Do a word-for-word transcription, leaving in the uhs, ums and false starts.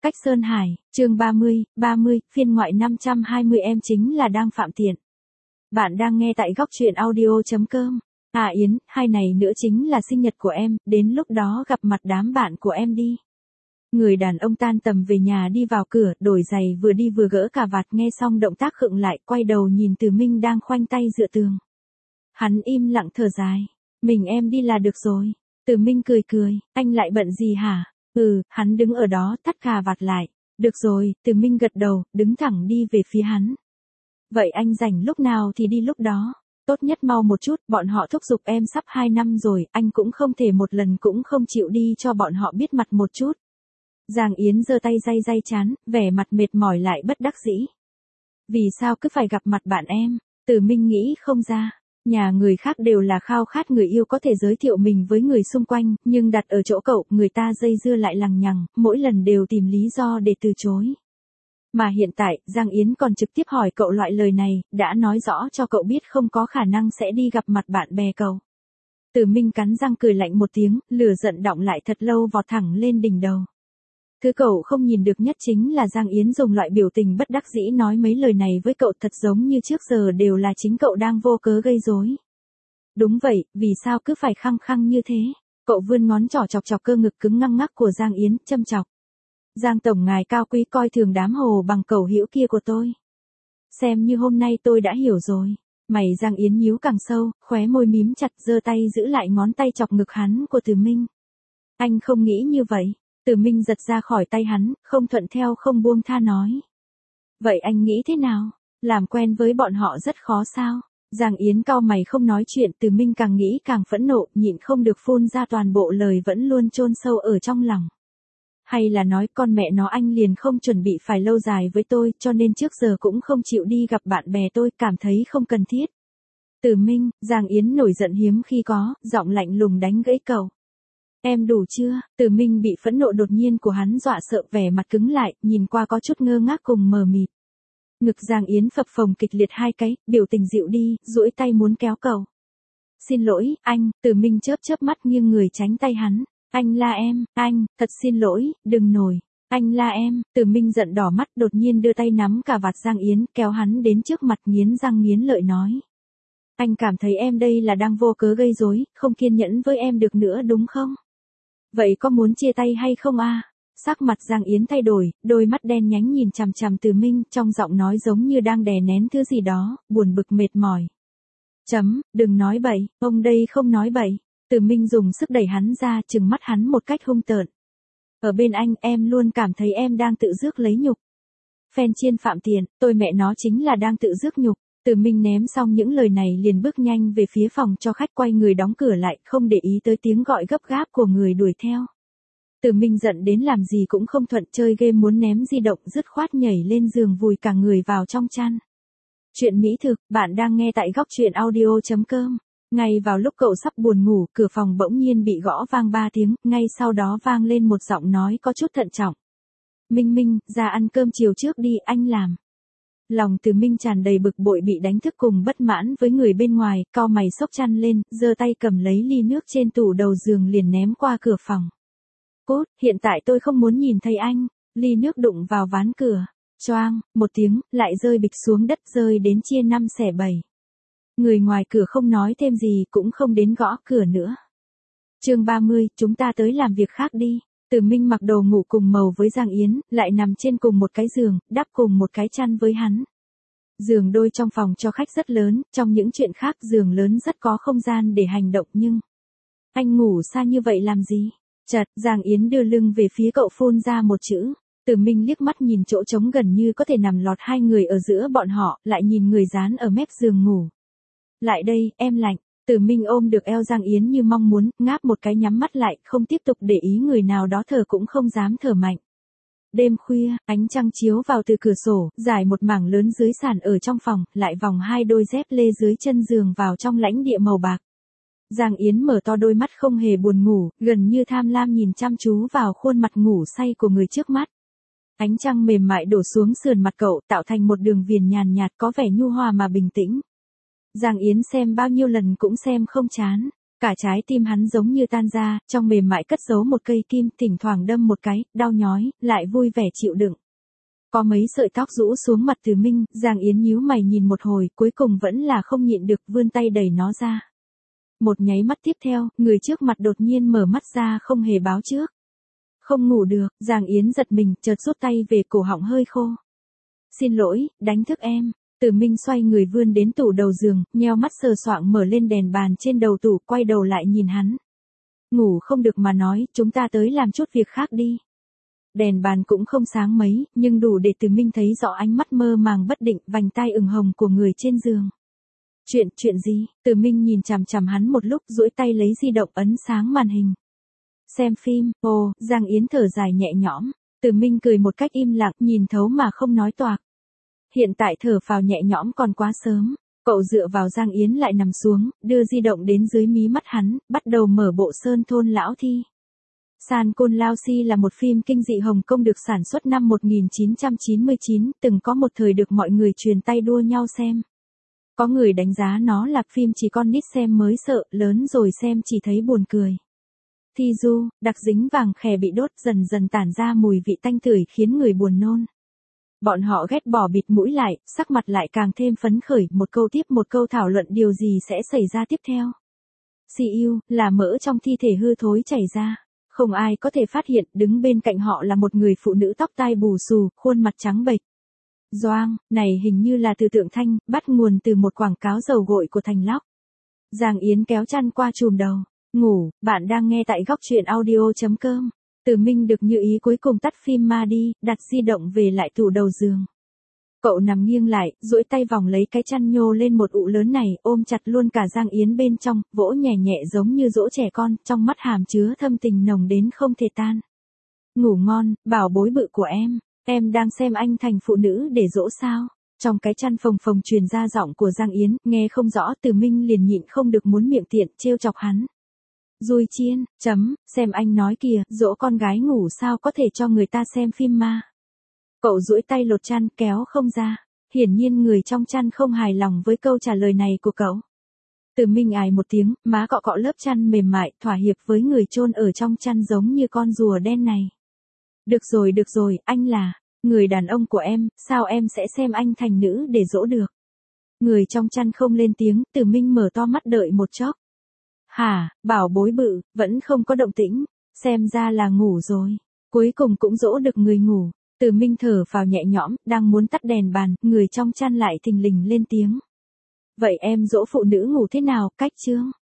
Cách Sơn Hải, chương ba mươi, ba mươi, phiên ngoại năm trăm hai mươi em chính là đang phạm tiện. Bạn đang nghe tại góc truyện audio chấm com. À Yến, hai này nữa chính là sinh nhật của em, đến lúc đó gặp mặt đám bạn của em đi. Người đàn ông tan tầm về nhà đi vào cửa, đổi giày vừa đi vừa gỡ cà vạt, nghe xong động tác khựng lại, quay đầu nhìn Từ Minh đang khoanh tay dựa tường. Hắn im lặng thở dài. Mình em đi là được rồi. Từ Minh cười cười, anh lại bận gì hả? Ừ, hắn đứng ở đó thắt cà vạt lại. Được rồi, Từ Minh gật đầu, đứng thẳng đi về phía hắn. Vậy anh rảnh lúc nào thì đi lúc đó. Tốt nhất mau một chút, bọn họ thúc giục em sắp hai năm rồi, anh cũng không thể một lần cũng không chịu đi cho bọn họ biết mặt một chút. Giang Yến giơ tay day day trán, vẻ mặt mệt mỏi lại bất đắc dĩ. Vì sao cứ phải gặp mặt bạn em? Từ Minh nghĩ không ra. Nhà người khác đều là khao khát người yêu có thể giới thiệu mình với người xung quanh, nhưng đặt ở chỗ cậu, người ta dây dưa lại lằng nhằng, mỗi lần đều tìm lý do để từ chối. Mà hiện tại, Giang Yến còn trực tiếp hỏi cậu loại lời này, đã nói rõ cho cậu biết không có khả năng sẽ đi gặp mặt bạn bè cậu. Từ Minh cắn răng cười lạnh một tiếng, lửa giận đọng lại thật lâu vọt thẳng lên đỉnh đầu. Thứ cậu không nhìn được nhất chính là Giang Yến dùng loại biểu tình bất đắc dĩ nói mấy lời này với cậu, thật giống như trước giờ đều là chính cậu đang vô cớ gây rối. Đúng vậy, vì sao cứ phải khăng khăng như thế? Cậu vươn ngón trỏ chọc chọc cơ ngực cứng ngăng ngắc của Giang Yến, châm chọc. Giang tổng ngài cao quý coi thường đám hồ bằng cầu hữu kia của tôi. Xem như hôm nay tôi đã hiểu rồi. Mày Giang Yến nhíu càng sâu, khóe môi mím chặt, giơ tay giữ lại ngón tay chọc ngực hắn của Từ Minh. Anh không nghĩ như vậy. Từ Minh giật ra khỏi tay hắn, không thuận theo không buông tha nói. Vậy anh nghĩ thế nào? Làm quen với bọn họ rất khó sao? Giang Yến cau mày không nói chuyện, Từ Minh càng nghĩ càng phẫn nộ, nhịn không được phun ra toàn bộ lời vẫn luôn chôn sâu ở trong lòng. Hay là nói con mẹ nó anh liền không chuẩn bị phải lâu dài với tôi, cho nên trước giờ cũng không chịu đi gặp bạn bè tôi, cảm thấy không cần thiết. Từ Minh, Giang Yến nổi giận hiếm khi có, giọng lạnh lùng đánh gãy cậu. Em đủ chưa? Từ Minh bị phẫn nộ đột nhiên của hắn dọa sợ, vẻ mặt cứng lại, nhìn qua có chút ngơ ngác cùng mờ mịt. Ngực Giang Yến phập phồng kịch liệt hai cái, biểu tình dịu đi, duỗi tay muốn kéo cậu. Xin lỗi, anh, Từ Minh chớp chớp mắt nghiêng người tránh tay hắn. Anh la em, anh, thật xin lỗi, đừng nổi. Anh la em, Từ Minh giận đỏ mắt, đột nhiên đưa tay nắm cà vạt Giang Yến, kéo hắn đến trước mặt, nghiến răng nghiến lợi nói. Anh cảm thấy em đây là đang vô cớ gây rối, không kiên nhẫn với em được nữa đúng không? Vậy có muốn chia tay hay không a? À? Sắc mặt Giang Yến thay đổi, đôi mắt đen nhánh nhìn chằm chằm Từ Minh, trong giọng nói giống như đang đè nén thứ gì đó, buồn bực mệt mỏi. Chấm, đừng nói bậy, ông đây không nói bậy. Từ Minh dùng sức đẩy hắn ra, trừng mắt hắn một cách hung tợn. Ở bên anh, em luôn cảm thấy em đang tự rước lấy nhục. Phen chiên phạm tiền, tôi mẹ nó chính là đang tự rước nhục. Từ Minh ném xong những lời này liền bước nhanh về phía phòng cho khách, quay người đóng cửa lại, không để ý tới tiếng gọi gấp gáp của người đuổi theo. Từ Minh giận đến làm gì cũng không thuận, chơi game muốn ném di động, dứt khoát nhảy lên giường vùi cả người vào trong chăn. Chuyện mỹ thực, bạn đang nghe tại góc truyện audio chấm com. Ngay vào lúc cậu sắp buồn ngủ, cửa phòng bỗng nhiên bị gõ vang ba tiếng, ngay sau đó vang lên một giọng nói có chút thận trọng. Minh Minh, ra ăn cơm chiều trước đi, anh làm. Lòng Từ Minh tràn đầy bực bội bị đánh thức cùng bất mãn với người bên ngoài, cau mày xốc chăn lên, giơ tay cầm lấy ly nước trên tủ đầu giường liền ném qua cửa phòng. Cút, hiện tại tôi không muốn nhìn thấy anh. Ly nước đụng vào ván cửa. Choang, một tiếng, lại rơi bịch xuống đất, rơi đến chia năm xẻ bảy. Người ngoài cửa không nói thêm gì, cũng không đến gõ cửa nữa. Chương ba mươi, chúng ta tới làm việc khác đi. Từ Minh mặc đồ ngủ cùng màu với Giang Yến, lại nằm trên cùng một cái giường, đắp cùng một cái chăn với hắn. Giường đôi trong phòng cho khách rất lớn, trong những chuyện khác giường lớn rất có không gian để hành động, nhưng anh ngủ xa như vậy làm gì? Chật, Giang Yến đưa lưng về phía cậu, phun ra một chữ. Từ Minh liếc mắt nhìn chỗ trống gần như có thể nằm lọt hai người ở giữa bọn họ, lại nhìn người dán ở mép giường ngủ. Lại đây, em lạnh. Từ Minh ôm được eo Giang Yến như mong muốn, ngáp một cái nhắm mắt lại, không tiếp tục để ý người nào đó, thở cũng không dám thở mạnh. Đêm khuya, ánh trăng chiếu vào từ cửa sổ, rải một mảng lớn dưới sàn ở trong phòng, lại vòng hai đôi dép lê dưới chân giường vào trong lãnh địa màu bạc. Giang Yến mở to đôi mắt không hề buồn ngủ, gần như tham lam nhìn chăm chú vào khuôn mặt ngủ say của người trước mắt. Ánh trăng mềm mại đổ xuống sườn mặt cậu, tạo thành một đường viền nhàn nhạt có vẻ nhu hòa mà bình tĩnh. Giang Yến xem bao nhiêu lần cũng xem không chán. Cả trái tim hắn giống như tan ra, trong mềm mại cất giấu một cây kim, thỉnh thoảng đâm một cái, đau nhói, lại vui vẻ chịu đựng. Có mấy sợi tóc rũ xuống mặt Từ Minh, Giang Yến nhíu mày nhìn một hồi, cuối cùng vẫn là không nhịn được vươn tay đẩy nó ra. Một nháy mắt tiếp theo, người trước mặt đột nhiên mở mắt ra không hề báo trước. Không ngủ được, Giang Yến giật mình, chợt rút tay về cổ họng hơi khô. Xin lỗi, đánh thức em. Từ Minh xoay người vươn đến tủ đầu giường, nheo mắt sờ soạng mở lên đèn bàn trên đầu tủ, quay đầu lại nhìn hắn. Ngủ không được mà nói, chúng ta tới làm chút việc khác đi. Đèn bàn cũng không sáng mấy, nhưng đủ để Từ Minh thấy rõ ánh mắt mơ màng bất định, vành tai ửng hồng của người trên giường. Chuyện, chuyện gì? Từ Minh nhìn chằm chằm hắn một lúc, duỗi tay lấy di động ấn sáng màn hình. Xem phim, ồ, Giang Yến thở dài nhẹ nhõm. Từ Minh cười một cách im lặng, nhìn thấu mà không nói toạc. Hiện tại thở phào nhẹ nhõm còn quá sớm. Cậu dựa vào Giang Yến lại nằm xuống, đưa di động đến dưới mí mắt hắn, bắt đầu mở bộ Sơn Thôn Lão Thi. San Côn Lao Si là một phim kinh dị Hồng Kông được sản xuất năm một nghìn chín trăm chín mươi chín, từng có một thời được mọi người truyền tay đua nhau xem. Có người đánh giá nó là phim chỉ con nít xem mới sợ, lớn rồi xem chỉ thấy buồn cười. Thi du, đặc dính vàng khè bị đốt dần dần tản ra mùi vị tanh tưởi khiến người buồn nôn. Bọn họ ghét bỏ bịt mũi lại, sắc mặt lại càng thêm phấn khởi, một câu tiếp một câu thảo luận điều gì sẽ xảy ra tiếp theo. xê i u, là mỡ trong thi thể hư thối chảy ra. Không ai có thể phát hiện, đứng bên cạnh họ là một người phụ nữ tóc tai bù xù, khuôn mặt trắng bệch. Doang, này hình như là từ Tượng Thanh, bắt nguồn từ một quảng cáo dầu gội của Thành Lóc. Giang Yến kéo chăn qua chùm đầu. Ngủ, bạn đang nghe tại góc truyện audio chấm com. Từ Minh được như ý cuối cùng tắt phim ma đi, đặt di động về lại tủ đầu giường. Cậu nằm nghiêng lại, duỗi tay vòng lấy cái chăn nhô lên một ụ lớn này, ôm chặt luôn cả Giang Yến bên trong, vỗ nhẹ nhẹ giống như dỗ trẻ con, trong mắt hàm chứa thâm tình nồng đến không thể tan. Ngủ ngon, bảo bối bự của em, em đang xem anh thành phụ nữ để dỗ sao? Trong cái chăn phồng phồng truyền ra giọng của Giang Yến, nghe không rõ, Từ Minh liền nhịn không được muốn miệng tiện, trêu chọc hắn. Dùi chiên, chấm, xem anh nói kìa, dỗ con gái ngủ sao có thể cho người ta xem phim ma. Cậu duỗi tay lột chăn kéo không ra, hiển nhiên người trong chăn không hài lòng với câu trả lời này của cậu. Từ Minh ải một tiếng, má cọ cọ lớp chăn mềm mại, thỏa hiệp với người chôn ở trong chăn giống như con rùa đen này. Được rồi được rồi, anh là người đàn ông của em, sao em sẽ xem anh thành nữ để dỗ được. Người trong chăn không lên tiếng, Từ Minh mở to mắt đợi một chốc. Hả, bảo bối bự, vẫn không có động tĩnh, xem ra là ngủ rồi. Cuối cùng cũng dỗ được người ngủ. Từ Minh thở vào nhẹ nhõm, đang muốn tắt đèn bàn, người trong chăn lại thình lình lên tiếng. Vậy em dỗ phụ nữ ngủ thế nào, cách chương?